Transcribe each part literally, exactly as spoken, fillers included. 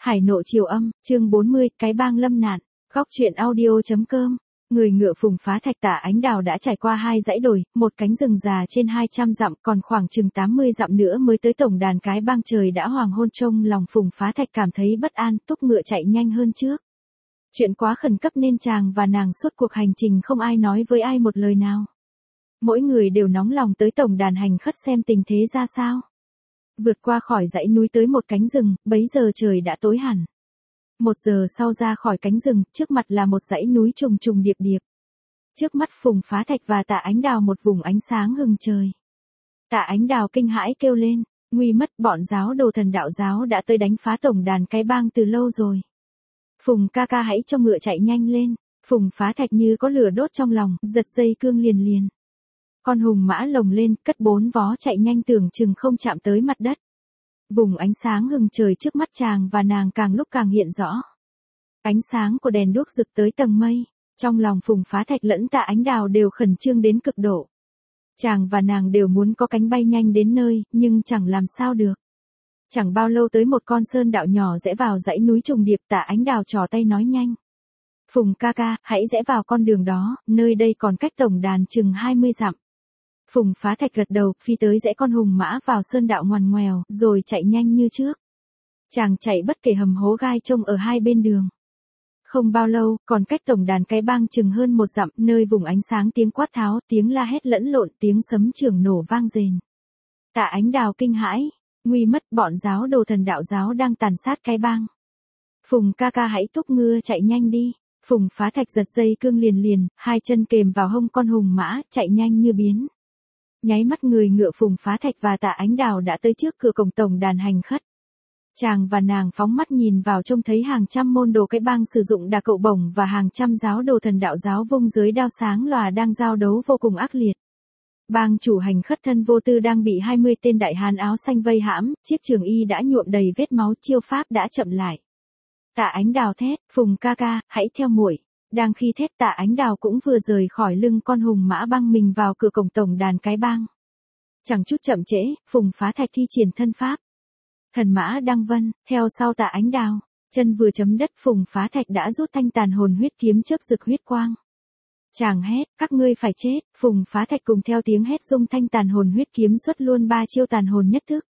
Hải nộ triều âm, chương bốn mươi, cái bang lâm nạn. Góc truyện audio.com. Người ngựa Phùng Phá Thạch Tả Ánh Đào đã trải qua hai dãy đồi, một cánh rừng già trên hai trăm dặm, còn khoảng chừng tám mươi dặm nữa mới tới tổng đàn cái bang. Trời đã hoàng hôn, trong lòng Phùng Phá Thạch cảm thấy bất an, túc ngựa chạy nhanh hơn trước. Chuyện quá khẩn cấp nên chàng và nàng suốt cuộc hành trình không ai nói với ai một lời nào. Mỗi người đều nóng lòng tới tổng đàn hành khất xem tình thế ra sao. Vượt qua khỏi dãy núi tới một cánh rừng, bấy giờ trời đã tối hẳn. Một giờ sau ra khỏi cánh rừng, trước mặt là một dãy núi trùng trùng điệp điệp. Trước mắt Phùng Phá Thạch và Tạ Ánh Đào một vùng ánh sáng hừng trời. Tạ Ánh Đào kinh hãi kêu lên, nguy mất, bọn giáo đồ Thần Đạo giáo đã tới đánh phá tổng đàn cái bang từ lâu rồi. Phùng ca ca hãy cho ngựa chạy nhanh lên. Phùng Phá Thạch như có lửa đốt trong lòng, giật dây cương liền liền. Con hùng mã lồng lên, cất bốn vó chạy nhanh tưởng chừng không chạm tới mặt đất. Vùng ánh sáng hừng trời trước mắt chàng và nàng càng lúc càng hiện rõ. Ánh sáng của đèn đuốc rực tới tầng mây, trong lòng Phùng Phá Thạch lẫn Tạ Ánh Đào đều khẩn trương đến cực độ. Chàng và nàng đều muốn có cánh bay nhanh đến nơi, nhưng chẳng làm sao được. Chẳng bao lâu tới một con sơn đạo nhỏ rẽ vào dãy núi trùng điệp. Tạ Ánh Đào trò tay nói nhanh. Phùng ca ca, hãy rẽ vào con đường đó, nơi đây còn cách tổng đàn chừng hai mươi dặm. Phùng Phá Thạch gật đầu, phi tới rẽ con hùng mã vào sơn đạo ngoằn ngoèo, rồi chạy nhanh như trước. Chàng chạy bất kể hầm hố gai trông ở hai bên đường. Không bao lâu, còn cách tổng đàn cái bang chừng hơn một dặm, nơi vùng ánh sáng tiếng quát tháo, tiếng la hét lẫn lộn, tiếng sấm chưởng nổ vang rền. Tạ Ánh Đào kinh hãi, nguy mất, bọn giáo đồ Thần Đạo giáo đang tàn sát cái bang. Phùng ca ca hãy thúc ngựa chạy nhanh đi. Phùng Phá Thạch giật dây cương liền liền, hai chân kềm vào hông con hùng mã, chạy nhanh như biến. Nháy mắt người ngựa Phùng Phá Thạch và Tạ Ánh Đào đã tới trước cửa cổng tổng đàn hành khất. Chàng và nàng phóng mắt nhìn vào trông thấy hàng trăm môn đồ cái bang sử dụng đà cậu bổng và hàng trăm giáo đồ Thần Đạo giáo vung dưới đao sáng lòa đang giao đấu vô cùng ác liệt. Bang chủ hành khất Thân Vô Tư đang bị hai mươi tên đại hán áo xanh vây hãm, chiếc trường y đã nhuộm đầy vết máu, chiêu pháp đã chậm lại. Tạ Ánh Đào thét, Phùng ca ca, hãy theo muội. Đang khi thét, Tạ Ánh Đào cũng vừa rời khỏi lưng con hùng mã băng mình vào cửa cổng tổng đàn cái bang. Chẳng chút chậm trễ, Phùng Phá Thạch thi triển thân pháp. Thần mã đăng vân, theo sau Tạ Ánh Đào, chân vừa chấm đất Phùng Phá Thạch đã rút thanh tàn hồn huyết kiếm chớp rực huyết quang. Chàng hét, các ngươi phải chết. Phùng Phá Thạch cùng theo tiếng hét dung thanh tàn hồn huyết kiếm xuất luôn ba chiêu tàn hồn nhất thức.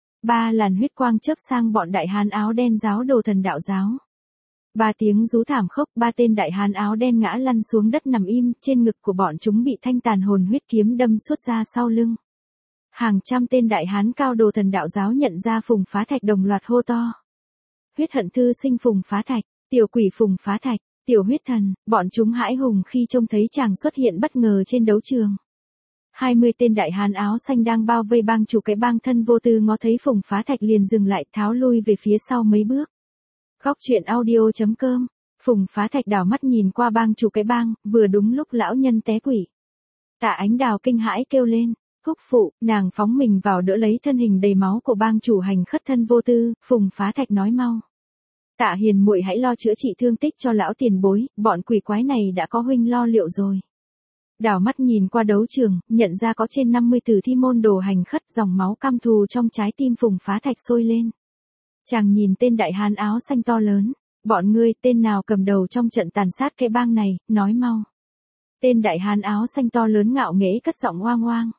Ba làn huyết quang chớp sang bọn đại hán áo đen giáo đồ Thần Đạo giáo. Ba tiếng rú thảm khốc, ba tên đại hán áo đen ngã lăn xuống đất nằm im, trên ngực của bọn chúng bị thanh tàn hồn huyết kiếm đâm suốt ra sau lưng. Hàng trăm tên đại hán cao đồ Thần Đạo giáo nhận ra Phùng Phá Thạch đồng loạt hô to. Huyết hận thư sinh Phùng Phá Thạch, tiểu quỷ Phùng Phá Thạch, tiểu huyết thần, bọn chúng hãi hùng khi trông thấy chàng xuất hiện bất ngờ trên đấu trường. Hai mươi tên đại hán áo xanh đang bao vây bang chủ cái bang Thân Vô Tư ngó thấy Phùng Phá Thạch liền dừng lại, tháo lui về phía sau mấy bước. Góc truyện audio.com. Phùng Phá Thạch đảo mắt nhìn qua bang chủ cái bang, vừa đúng lúc lão nhân té quỵ. Tạ Ánh Đào kinh hãi kêu lên, thúc phụ, nàng phóng mình vào đỡ lấy thân hình đầy máu của bang chủ hành khất Thân Vô Tư. Phùng Phá Thạch nói mau. Tạ hiền muội hãy lo chữa trị thương tích cho lão tiền bối, bọn quỷ quái này đã có huynh lo liệu rồi. Đảo mắt nhìn qua đấu trường, nhận ra có trên năm mươi tử thi môn đồ hành khất, dòng máu căm thù trong trái tim Phùng Phá Thạch sôi lên. Chàng nhìn tên đại hán áo xanh to lớn, bọn ngươi tên nào cầm đầu trong trận tàn sát cái bang này, nói mau. Tên đại hán áo xanh to lớn ngạo nghễ cất giọng oang oang.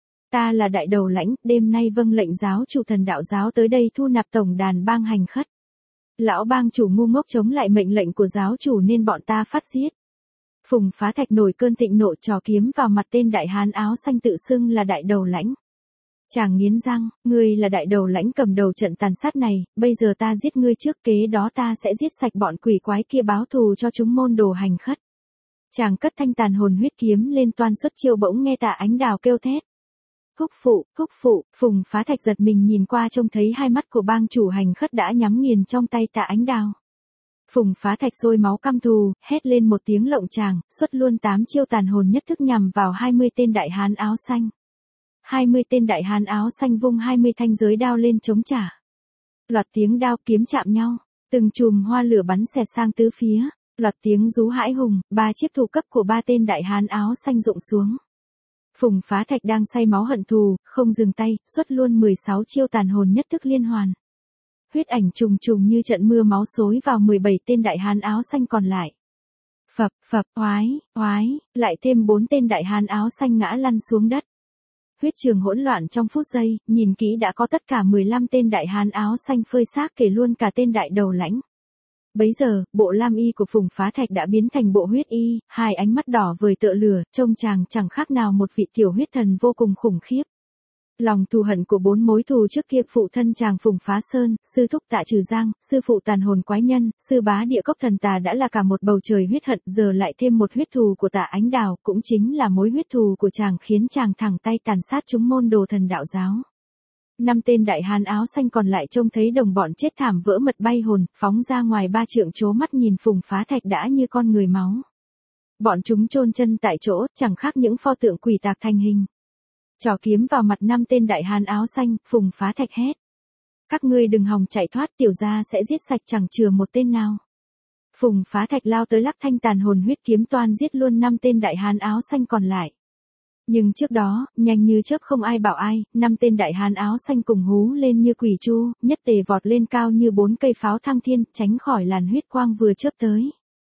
Ta là đại đầu lãnh, đêm nay vâng lệnh giáo chủ Thần Đạo giáo tới đây thu nạp tổng đàn bang hành khất. Lão bang chủ ngu ngốc chống lại mệnh lệnh của giáo chủ nên bọn ta phát giết. Phùng Phá Thạch nổi cơn thịnh nộ trò kiếm vào mặt tên đại hán áo xanh tự xưng là đại đầu lãnh. Chàng nghiến răng, ngươi là đại đầu lãnh cầm đầu trận tàn sát này, bây giờ ta giết ngươi trước, kế đó ta sẽ giết sạch bọn quỷ quái kia báo thù cho chúng môn đồ hành khất. Chàng cất thanh tàn hồn huyết kiếm lên toan xuất chiêu, bỗng nghe Tạ Ánh Đào kêu thét. Thúc phụ, thúc phụ. Phùng Phá Thạch giật mình nhìn qua trông thấy hai mắt của bang chủ hành khất đã nhắm nghiền trong tay Tạ Ánh Đào. Phùng Phá Thạch sôi máu căm thù, hét lên một tiếng lộng tràng, xuất luôn tám chiêu tàn hồn nhất thức nhằm vào hai mươi tên đại hán áo xanh. hai mươi tên đại hán áo xanh vung hai mươi thanh giới đao lên chống trả. Loạt tiếng đao kiếm chạm nhau, từng chùm hoa lửa bắn xẹt sang tứ phía, loạt tiếng rú hãi hùng, ba chiếc thủ cấp của ba tên đại hán áo xanh rụng xuống. Phùng Phá Thạch đang say máu hận thù, không dừng tay, xuất luôn mười sáu chiêu tàn hồn nhất thức liên hoàn. huyết ảnh trùng trùng như trận mưa máu xối vào mười bảy tên đại hán áo xanh còn lại. Phập, phập, oái, oái, lại thêm bốn tên đại hán áo xanh ngã lăn xuống đất. Huyết trường hỗn loạn trong phút giây, nhìn kỹ đã có tất cả mười lăm tên đại hán áo xanh phơi xác kể luôn cả tên đại đầu lãnh. Bấy giờ, bộ lam y của Phùng Phá Thạch đã biến thành bộ huyết y, hai ánh mắt đỏ vời tựa lửa, trông chàng chẳng khác nào một vị tiểu huyết thần vô cùng khủng khiếp. Lòng thù hận của bốn mối thù trước kia, phụ thân chàng Phùng Phá Sơn, sư thúc Tạ Trừ Giang, sư phụ tàn hồn quái nhân, sư bá địa cốc thần tà đã là cả một bầu trời huyết hận, giờ lại thêm một huyết thù của Tạ Ánh Đào, cũng chính là mối huyết thù của chàng khiến chàng thẳng tay tàn sát chúng môn đồ thần đạo giáo. Năm tên đại hán áo xanh còn lại trông thấy đồng bọn chết thảm vỡ mật bay hồn, phóng ra ngoài ba trượng trố mắt nhìn Phùng Phá Thạch đã như con người máu. Bọn chúng chôn chân tại chỗ, chẳng khác những pho tượng quỷ tạc thành hình. Trỏ kiếm vào mặt năm tên đại hán áo xanh, Phùng Phá Thạch hét: các ngươi đừng hòng chạy thoát, tiểu gia sẽ giết sạch chẳng chừa một tên nào. Phùng Phá Thạch lao tới lắc thanh tàn hồn huyết kiếm toan giết luôn năm tên đại hán áo xanh còn lại. Nhưng trước đó, nhanh như chớp không ai bảo ai, năm tên đại hán áo xanh cùng hú lên như quỷ tru, nhất tề vọt lên cao như bốn cây pháo thăng thiên, tránh khỏi làn huyết quang vừa chớp tới.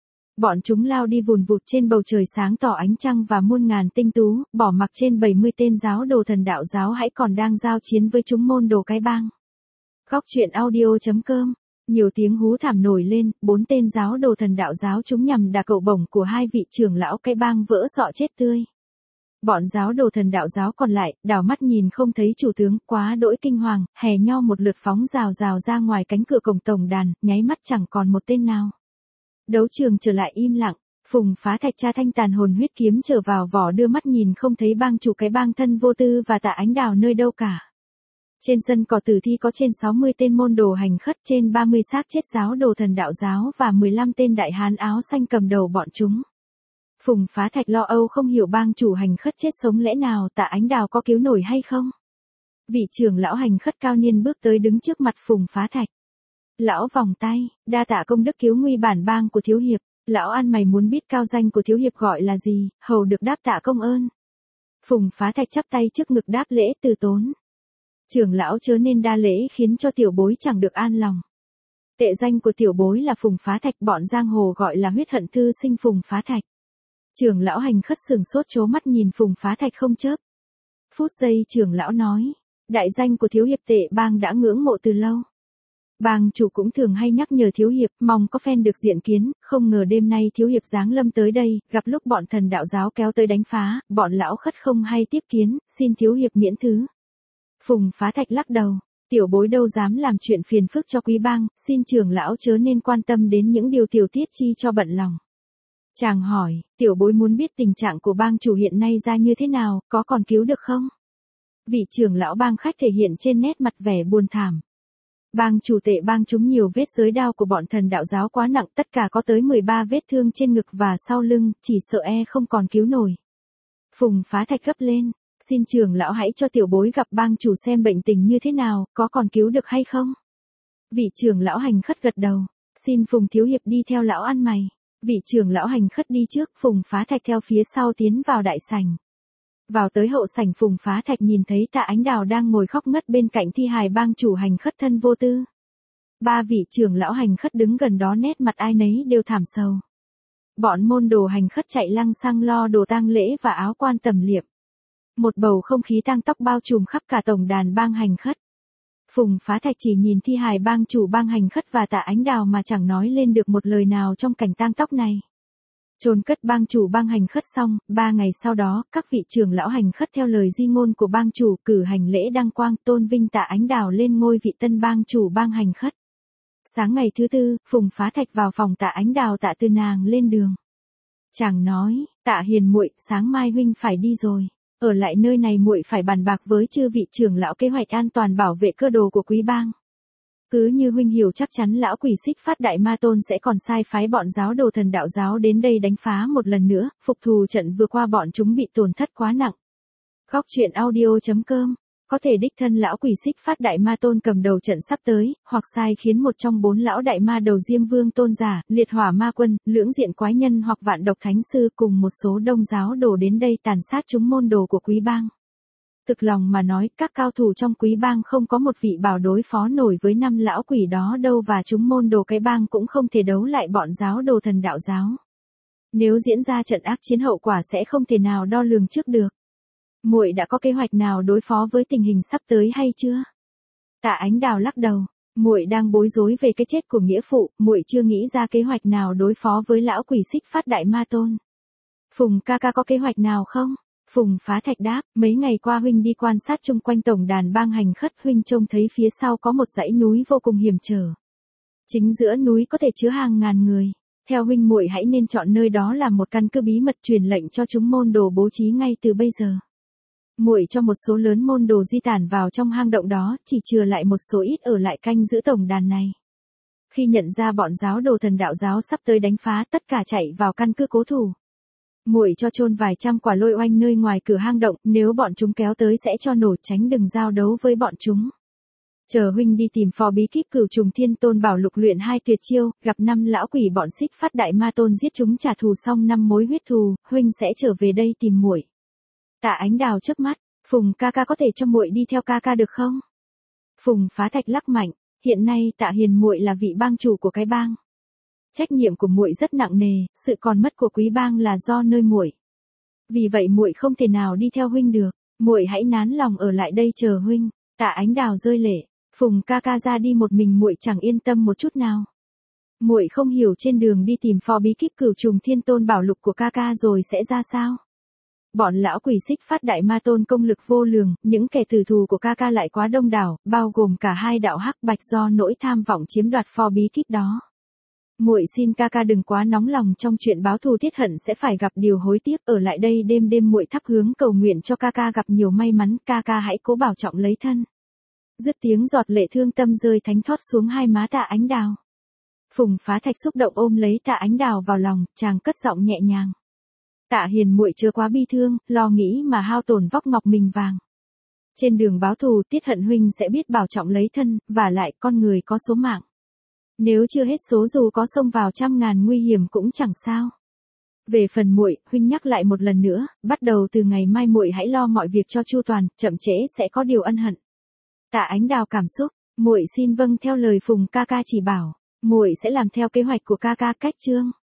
Bọn chúng lao đi vùn vụt trên bầu trời sáng tỏ ánh trăng và muôn ngàn tinh tú, bỏ mặc trên bảy mươi tên giáo đồ thần đạo giáo hãy còn đang giao chiến với chúng môn đồ cái bang. Góc truyện audio chấm com. Nhiều tiếng hú thảm nổi lên, bốn tên giáo đồ thần đạo giáo chúng nhằm đả cậu bổng của hai vị trưởng lão cái bang vỡ sọ chết tươi. Bọn giáo đồ thần đạo giáo còn lại, đảo mắt nhìn không thấy chủ tướng, quá đỗi kinh hoàng, hè nho một lượt phóng rào rào ra ngoài cánh cửa cổng tổng đàn, nháy mắt chẳng còn một tên nào. Đấu trường trở lại im lặng, Phùng Phá Thạch tra thanh tàn hồn huyết kiếm trở vào vỏ, đưa mắt nhìn không thấy bang chủ cái bang Thân Vô Tư và Tạ Ánh Đào nơi đâu cả. Trên sân cỏ tử thi có trên sáu mươi tên môn đồ hành khất, trên ba mươi xác chết giáo đồ thần đạo giáo và mười lăm tên đại hán áo xanh cầm đầu bọn chúng. Phùng Phá Thạch lo âu không hiểu bang chủ hành khất chết sống lẽ nào Tạ Ánh Đào có cứu nổi hay không. Vị trưởng lão hành khất cao niên bước tới đứng trước mặt Phùng Phá Thạch. Lão vòng tay, đa tạ công đức cứu nguy bản bang của thiếu hiệp. Lão ăn mày muốn biết cao danh của thiếu hiệp gọi là gì, hầu được đáp tạ công ơn. Phùng Phá Thạch chắp tay trước ngực đáp lễ từ tốn. Trưởng lão chớ nên đa lễ khiến cho tiểu bối chẳng được an lòng. Tệ danh của tiểu bối là Phùng Phá Thạch, bọn giang hồ gọi là huyết hận thư sinh Phùng Phá Thạch. Trưởng lão hành khất sừng sốt trố mắt nhìn Phùng Phá Thạch không chớp. Phút giây trưởng lão nói, đại danh của thiếu hiệp Tệ bang đã ngưỡng mộ từ lâu. Bang chủ cũng thường hay nhắc nhở thiếu hiệp, mong có phen được diện kiến, không ngờ đêm nay thiếu hiệp giáng lâm tới đây, gặp lúc bọn thần đạo giáo kéo tới đánh phá, bọn lão khất không hay tiếp kiến, xin thiếu hiệp miễn thứ. Phùng Phá Thạch lắc đầu, tiểu bối đâu dám làm chuyện phiền phức cho quý bang, xin trưởng lão chớ nên quan tâm đến những điều tiểu tiết chi cho bận lòng. Chàng hỏi, tiểu bối muốn biết tình trạng của bang chủ hiện nay ra như thế nào, có còn cứu được không? Vị trưởng lão bang khách thể hiện trên nét mặt vẻ buồn thảm. Bang chủ Tệ bang chúng nhiều vết giới đao của bọn thần đạo giáo quá nặng, tất cả có tới mười ba vết thương trên ngực và sau lưng, chỉ sợ e không còn cứu nổi. Phùng Phá Thạch gấp lên, xin trưởng lão hãy cho tiểu bối gặp bang chủ xem bệnh tình như thế nào, có còn cứu được hay không? Vị trưởng lão hành khất gật đầu, xin Phùng thiếu hiệp đi theo lão ăn mày. Vị trưởng lão hành khất đi trước, Phùng Phá Thạch theo phía sau tiến vào đại sảnh. Vào tới hậu sảnh, Phùng Phá Thạch nhìn thấy Tạ Ánh Đào đang ngồi khóc ngất bên cạnh thi hài bang chủ hành khất Thân Vô Tư. Ba vị trưởng lão hành khất đứng gần đó nét mặt ai nấy đều thảm sầu. Bọn môn đồ hành khất chạy lăng xăng lo đồ tang lễ và áo quan tẩm liệm. Một bầu không khí tang tóc bao trùm khắp cả tổng đàn bang hành khất. Phùng Phá Thạch chỉ nhìn thi hài bang chủ bang hành khất và Tạ Ánh Đào mà chẳng nói lên được một lời nào trong cảnh tang tóc này. Chôn cất bang chủ bang hành khất xong, ba ngày sau đó, các vị trưởng lão hành khất theo lời di ngôn của bang chủ cử hành lễ đăng quang tôn vinh Tạ Ánh Đào lên ngôi vị tân bang chủ bang hành khất. Sáng ngày thứ tư, Phùng Phá Thạch vào phòng Tạ Ánh Đào tạ từ nàng lên đường. Chàng nói, Tạ hiền muội, sáng mai huynh phải đi rồi. Ở lại nơi này muội phải bàn bạc với chư vị trưởng lão kế hoạch an toàn bảo vệ cơ đồ của quý bang. Cứ như huynh hiểu chắc chắn lão quỷ Xích Phát Đại Ma Tôn sẽ còn sai phái bọn giáo đồ thần đạo giáo đến đây đánh phá một lần nữa, phục thù trận vừa qua bọn chúng bị tổn thất quá nặng. Góc truyện audio chấm com. Có thể đích thân lão quỷ Xích Phát Đại Ma Tôn cầm đầu trận sắp tới, hoặc sai khiến một trong bốn lão đại ma đầu Diêm Vương Tôn giả, Liệt Hỏa Ma Quân, Lưỡng Diện Quái Nhân hoặc Vạn Độc Thánh Sư cùng một số đông giáo đồ đến đây tàn sát chúng môn đồ của quý bang. Thực lòng mà nói, các cao thủ trong Quý bang không có một vị bảo đối phó nổi với năm lão quỷ đó đâu, và chúng môn đồ cái bang cũng không thể đấu lại bọn giáo đồ thần đạo giáo. Nếu diễn ra trận ác chiến, hậu quả sẽ không thể nào đo lường trước được. Muội đã có kế hoạch nào đối phó với tình hình sắp tới hay chưa? Tạ Ánh Đào lắc đầu, muội đang bối rối về cái chết của nghĩa phụ, muội chưa nghĩ ra kế hoạch nào đối phó với lão quỷ Xích Phát Đại Ma Tôn. Phùng ca ca có kế hoạch nào không? Phùng Phá Thạch đáp, mấy ngày qua huynh đi quan sát chung quanh tổng đàn bang hành khất, huynh trông thấy phía sau có một dãy núi vô cùng hiểm trở. Chính giữa núi có thể chứa hàng ngàn người. Theo huynh, muội hãy nên chọn nơi đó làm một căn cứ bí mật, truyền lệnh cho chúng môn đồ bố trí ngay từ bây giờ. Muội cho một số lớn môn đồ di tản vào trong hang động đó, chỉ chừa lại một số ít ở lại canh giữ tổng đàn này. Khi nhận ra bọn giáo đồ thần đạo giáo sắp tới đánh phá, tất cả chạy vào căn cứ cố thủ. Muội cho chôn vài trăm quả lôi oanh nơi ngoài cửa hang động, nếu bọn chúng kéo tới sẽ cho nổ, tránh đừng giao đấu với bọn chúng. Chờ huynh đi tìm phò bí kíp Cửu Trùng Thiên Tôn Bảo Lục luyện hai tuyệt chiêu, gặp năm lão quỷ bọn Xích Phát Đại Ma Tôn, giết chúng trả thù xong năm mối huyết thù, huynh sẽ trở về đây tìm muội. Tạ Ánh Đào chớp mắt, Phùng ca ca có thể cho muội đi theo ca ca được không? Phùng Phá Thạch lắc mạnh, hiện nay Tạ Hiền muội là vị bang chủ của cái bang. Trách nhiệm của muội rất nặng nề, sự còn mất của quý bang là do nơi muội. Vì vậy muội không thể nào đi theo huynh được, muội hãy nán lòng ở lại đây chờ huynh. Tạ Ánh Đào rơi lệ, Phùng ca ca ra đi một mình muội chẳng yên tâm một chút nào. Muội không hiểu trên đường đi tìm phò bí kíp Cửu Trùng Thiên Tôn Bảo Lục của ca ca rồi sẽ ra sao? Bọn lão quỷ Xích Phát Đại Ma Tôn công lực vô lường, những kẻ tử thù của ca ca lại quá đông đảo, bao gồm cả hai đạo hắc bạch do nỗi tham vọng chiếm đoạt phò bí kíp đó. Muội xin ca ca đừng quá nóng lòng trong chuyện báo thù tiết hận sẽ phải gặp điều hối tiếc, ở lại đây đêm đêm muội thắp hướng cầu nguyện cho ca ca gặp nhiều may mắn, ca ca hãy cố bảo trọng lấy thân. Dứt tiếng, giọt lệ thương tâm rơi thánh thót xuống hai má Tạ Ánh Đào. Phùng Phá Thạch xúc động ôm lấy Tạ Ánh Đào vào lòng, chàng cất giọng nhẹ nhàng. Tạ Hiền muội chưa quá bi thương, lo nghĩ mà hao tổn vóc ngọc mình vàng. Trên đường báo thù tiết hận huynh sẽ biết bảo trọng lấy thân, và lại con người có số mạng. Nếu chưa hết số, dù có xông vào trăm ngàn nguy hiểm cũng chẳng sao. Về phần muội, huynh nhắc lại một lần nữa, bắt đầu từ ngày mai muội hãy lo mọi việc cho chu toàn, chậm trễ sẽ có điều ân hận. Tạ Ánh Đào cảm xúc, muội xin vâng theo lời Phùng ca ca chỉ bảo, muội sẽ làm theo kế hoạch của ca ca. Cách chương